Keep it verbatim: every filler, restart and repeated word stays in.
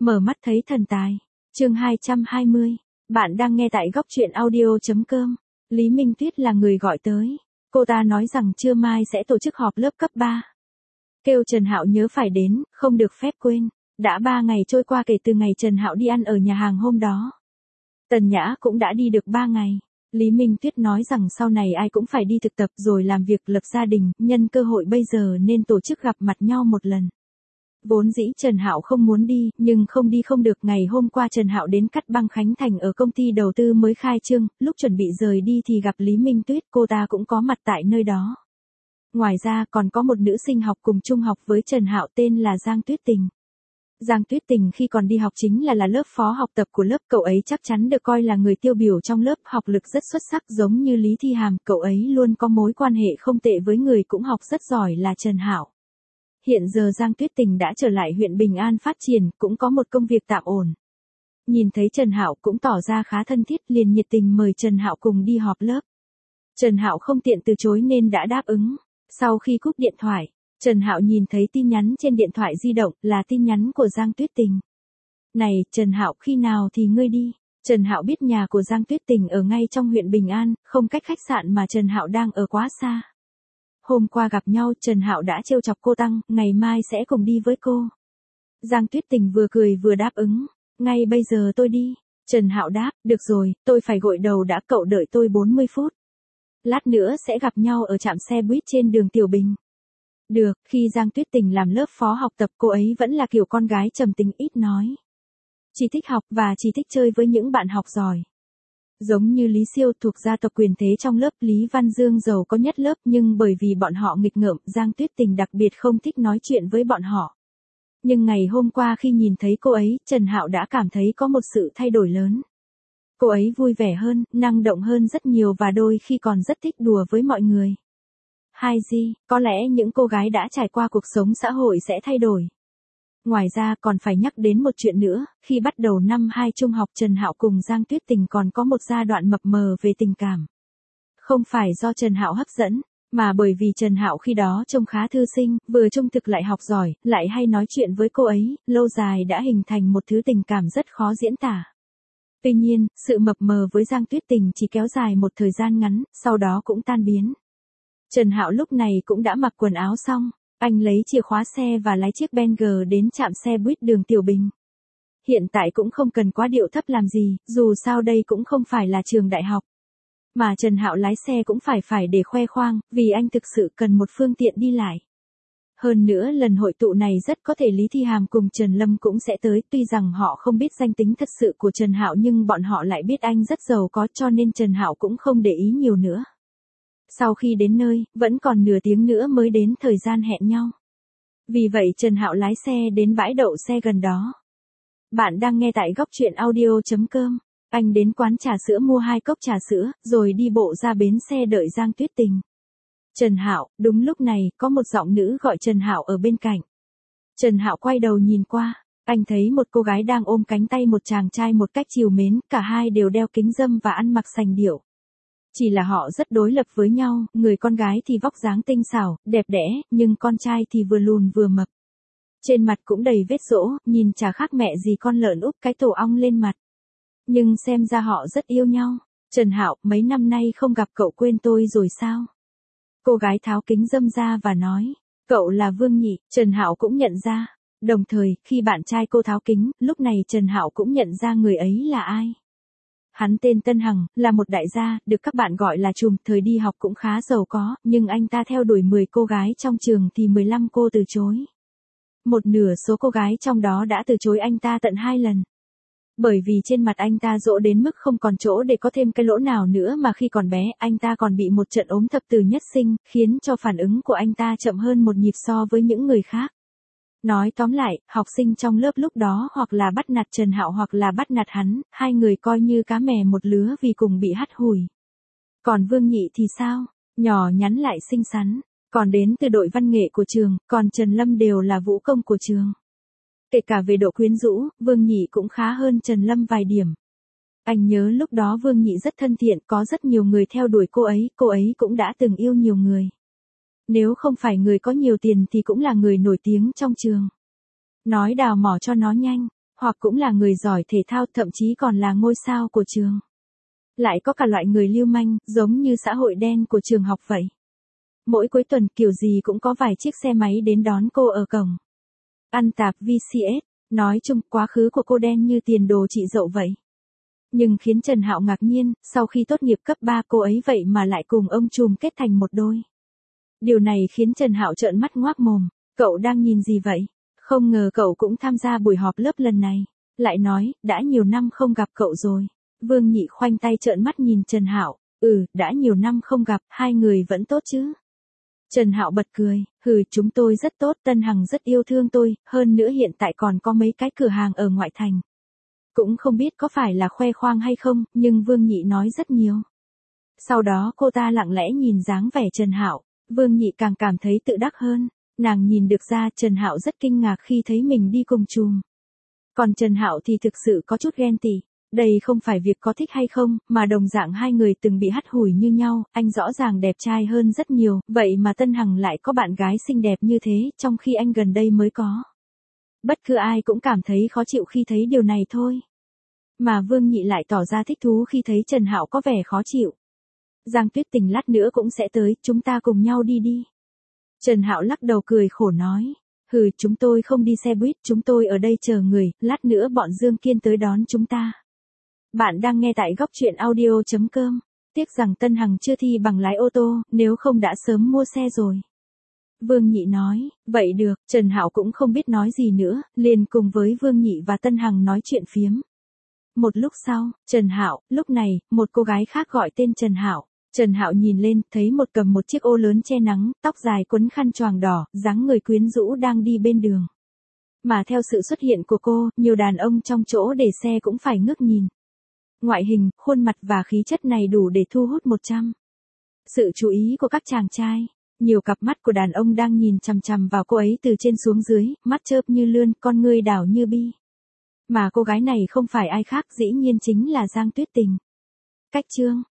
Mở mắt thấy thần tài. Chương hai trăm hai mươi. Bạn đang nghe tại góc truyện audio chấm com. Lý Minh Tuyết là người gọi tới. Cô ta nói rằng trưa mai sẽ tổ chức họp lớp cấp ba. Kêu Trần Hạo nhớ phải đến, không được phép quên. Đã ba ngày trôi qua kể từ ngày Trần Hạo đi ăn ở nhà hàng hôm đó. Tần Nhã cũng đã đi được ba ngày. Lý Minh Tuyết nói rằng sau này ai cũng phải đi thực tập rồi làm việc lập gia đình, nhân cơ hội bây giờ nên tổ chức gặp mặt nhau một lần. Vốn dĩ Trần Hạo không muốn đi, nhưng không đi không được. Ngày hôm qua Trần Hạo đến cắt băng Khánh Thành ở công ty đầu tư mới khai trương, lúc chuẩn bị rời đi thì gặp Lý Minh Tuyết, cô ta cũng có mặt tại nơi đó. Ngoài ra còn có một nữ sinh học cùng trung học với Trần Hạo tên là Giang Tuyết Tình. Giang Tuyết Tình khi còn đi học chính là là lớp phó học tập của lớp, cậu ấy chắc chắn được coi là người tiêu biểu trong lớp, học lực rất xuất sắc giống như Lý Thi Hàm, cậu ấy luôn có mối quan hệ không tệ với người cũng học rất giỏi là Trần Hạo. Hiện giờ Giang Tuyết Tình đã trở lại huyện Bình An phát triển, cũng có một công việc tạm ổn. Nhìn thấy Trần Hạo cũng tỏ ra khá thân thiết, liền nhiệt tình mời Trần Hạo cùng đi họp lớp. Trần Hạo không tiện từ chối nên đã đáp ứng. Sau khi cúp điện thoại, Trần Hạo nhìn thấy tin nhắn trên điện thoại di động, là tin nhắn của Giang Tuyết Tình. "Này, Trần Hạo, khi nào thì ngươi đi?" Trần Hạo biết nhà của Giang Tuyết Tình ở ngay trong huyện Bình An, không cách khách sạn mà Trần Hạo đang ở quá xa. Hôm qua gặp nhau, Trần Hạo đã trêu chọc cô tăng, ngày mai sẽ cùng đi với cô. Giang Tuyết Tình vừa cười vừa đáp ứng. "Ngay bây giờ tôi đi." Trần Hạo đáp, "Được rồi, tôi phải gội đầu đã, cậu đợi tôi bốn mươi phút. Lát nữa sẽ gặp nhau ở trạm xe buýt trên đường Tiểu Bình." Được, khi Giang Tuyết Tình làm lớp phó học tập, cô ấy vẫn là kiểu con gái trầm tính ít nói. Chỉ thích học và chỉ thích chơi với những bạn học giỏi. Giống như Lý Siêu thuộc gia tộc quyền thế trong lớp, Lý Văn Dương giàu có nhất lớp, nhưng bởi vì bọn họ nghịch ngợm, Giang Tuyết Tình đặc biệt không thích nói chuyện với bọn họ. Nhưng ngày hôm qua khi nhìn thấy cô ấy, Trần Hạo đã cảm thấy có một sự thay đổi lớn. Cô ấy vui vẻ hơn, năng động hơn rất nhiều và đôi khi còn rất thích đùa với mọi người. Hai gì, có lẽ những cô gái đã trải qua cuộc sống xã hội sẽ thay đổi. Ngoài ra còn phải nhắc đến một chuyện nữa, khi bắt đầu năm hai trung học Trần Hạo cùng Giang Tuyết Tình còn có một giai đoạn mập mờ về tình cảm. Không phải do Trần Hạo hấp dẫn, mà bởi vì Trần Hạo khi đó trông khá thư sinh, vừa trung thực lại học giỏi, lại hay nói chuyện với cô ấy, lâu dài đã hình thành một thứ tình cảm rất khó diễn tả. Tuy nhiên, sự mập mờ với Giang Tuyết Tình chỉ kéo dài một thời gian ngắn, sau đó cũng tan biến. Trần Hạo lúc này cũng đã mặc quần áo xong, anh lấy chìa khóa xe và lái chiếc Bentley đến trạm xe buýt đường Tiểu Bình. Hiện tại cũng không cần quá điệu thấp làm gì, dù sao đây cũng không phải là trường đại học. Mà Trần Hạo lái xe cũng phải phải để khoe khoang, vì anh thực sự cần một phương tiện đi lại. Hơn nữa lần hội tụ này rất có thể Lý Thi Hàm cùng Trần Lâm cũng sẽ tới, tuy rằng họ không biết danh tính thật sự của Trần Hạo nhưng bọn họ lại biết anh rất giàu có, cho nên Trần Hạo cũng không để ý nhiều nữa. Sau khi đến nơi, vẫn còn nửa tiếng nữa mới đến thời gian hẹn nhau. Vì vậy Trần Hạo lái xe đến bãi đậu xe gần đó. Bạn đang nghe tại góc truyện audio chấm com. Anh đến quán trà sữa mua hai cốc trà sữa, rồi đi bộ ra bến xe đợi Giang Tuyết Tình. "Trần Hạo." Đúng lúc này, có một giọng nữ gọi Trần Hạo ở bên cạnh. Trần Hạo quay đầu nhìn qua, anh thấy một cô gái đang ôm cánh tay một chàng trai một cách trìu mến, cả hai đều đeo kính râm và ăn mặc sành điệu. Chỉ là họ rất đối lập với nhau, người con gái thì vóc dáng tinh xảo, đẹp đẽ, nhưng con trai thì vừa lùn vừa mập. Trên mặt cũng đầy vết rỗ, nhìn chả khác mẹ gì con lợn úp cái tổ ong lên mặt. Nhưng xem ra họ rất yêu nhau. "Trần Hạo, mấy năm nay không gặp cậu quên tôi rồi sao?" Cô gái tháo kính râm ra và nói, "Cậu là Vương nhỉ?" Trần Hạo cũng nhận ra. Đồng thời, khi bạn trai cô tháo kính, lúc này Trần Hạo cũng nhận ra người ấy là ai. Hắn tên Tân Hằng, là một đại gia, được các bạn gọi là trùm, thời đi học cũng khá giàu có, nhưng anh ta theo đuổi mười cô gái trong trường thì mười lăm cô từ chối. Một nửa số cô gái trong đó đã từ chối anh ta tận hai lần. Bởi vì trên mặt anh ta rỗ đến mức không còn chỗ để có thêm cái lỗ nào nữa, mà khi còn bé, anh ta còn bị một trận ốm thập tử nhất sinh, khiến cho phản ứng của anh ta chậm hơn một nhịp so với những người khác. Nói tóm lại, học sinh trong lớp lúc đó hoặc là bắt nạt Trần Hạo hoặc là bắt nạt hắn, hai người coi như cá mè một lứa vì cùng bị hắt hủi. Còn Vương Nhị thì sao? Nhỏ nhắn lại xinh xắn, còn đến từ đội văn nghệ của trường, còn Trần Lâm đều là vũ công của trường. Kể cả về độ quyến rũ, Vương Nhị cũng khá hơn Trần Lâm vài điểm. Anh nhớ lúc đó Vương Nhị rất thân thiện, có rất nhiều người theo đuổi cô ấy, cô ấy cũng đã từng yêu nhiều người. Nếu không phải người có nhiều tiền thì cũng là người nổi tiếng trong trường. Nói đào mỏ cho nó nhanh, hoặc cũng là người giỏi thể thao, thậm chí còn là ngôi sao của trường. Lại có cả loại người lưu manh, giống như xã hội đen của trường học vậy. Mỗi cuối tuần kiểu gì cũng có vài chiếc xe máy đến đón cô ở cổng. Ăn tạp vê xê ét, nói chung quá khứ của cô đen như tiền đồ chị dậu vậy. Nhưng khiến Trần Hạo ngạc nhiên, sau khi tốt nghiệp cấp ba cô ấy vậy mà lại cùng ông trùm kết thành một đôi. Điều này khiến Trần Hạo trợn mắt ngoác mồm, cậu đang nhìn gì vậy? Không ngờ cậu cũng tham gia buổi họp lớp lần này. Lại nói, đã nhiều năm không gặp cậu rồi. Vương Nhị khoanh tay trợn mắt nhìn Trần Hạo, ừ, đã nhiều năm không gặp, hai người vẫn tốt chứ? Trần Hạo bật cười, hừ, chúng tôi rất tốt, Tân Hằng rất yêu thương tôi, hơn nữa hiện tại còn có mấy cái cửa hàng ở ngoại thành. Cũng không biết có phải là khoe khoang hay không, nhưng Vương Nhị nói rất nhiều. Sau đó cô ta lặng lẽ nhìn dáng vẻ Trần Hạo, Vương Nhị càng cảm thấy tự đắc hơn, nàng nhìn được ra Trần Hạo rất kinh ngạc khi thấy mình đi cùng trùm. Còn Trần Hạo thì thực sự có chút ghen tị. Đây không phải việc có thích hay không, mà đồng dạng hai người từng bị hắt hủi như nhau, anh rõ ràng đẹp trai hơn rất nhiều, vậy mà Tân Hằng lại có bạn gái xinh đẹp như thế, trong khi anh gần đây mới có. Bất cứ ai cũng cảm thấy khó chịu khi thấy điều này thôi. Mà Vương Nhị lại tỏ ra thích thú khi thấy Trần Hạo có vẻ khó chịu. Giang Tuyết Tình lát nữa cũng sẽ tới, chúng ta cùng nhau đi đi. Trần Hạo lắc đầu cười khổ nói, hừ, chúng tôi không đi xe buýt, chúng tôi ở đây chờ người, lát nữa bọn Dương Kiên tới đón chúng ta. Bạn đang nghe tại góc truyện audio chấm com. Tiếc rằng Tân Hằng chưa thi bằng lái ô tô, nếu không đã sớm mua xe rồi. Vương Nhị nói, vậy được, Trần Hạo cũng không biết nói gì nữa, liền cùng với Vương Nhị và Tân Hằng nói chuyện phiếm. Một lúc sau, Trần Hạo, lúc này, một cô gái khác gọi tên Trần Hạo. Trần Hạo nhìn lên, thấy một cầm một chiếc ô lớn che nắng, tóc dài quấn khăn choàng đỏ, dáng người quyến rũ đang đi bên đường. Mà theo sự xuất hiện của cô, nhiều đàn ông trong chỗ để xe cũng phải ngước nhìn. Ngoại hình, khuôn mặt và khí chất này đủ để thu hút một trăm. Sự chú ý của các chàng trai. Nhiều cặp mắt của đàn ông đang nhìn chằm chằm vào cô ấy từ trên xuống dưới, mắt chớp như lươn, con ngươi đảo như bi. Mà cô gái này không phải ai khác, dĩ nhiên chính là Giang Tuyết Tình. Cách chương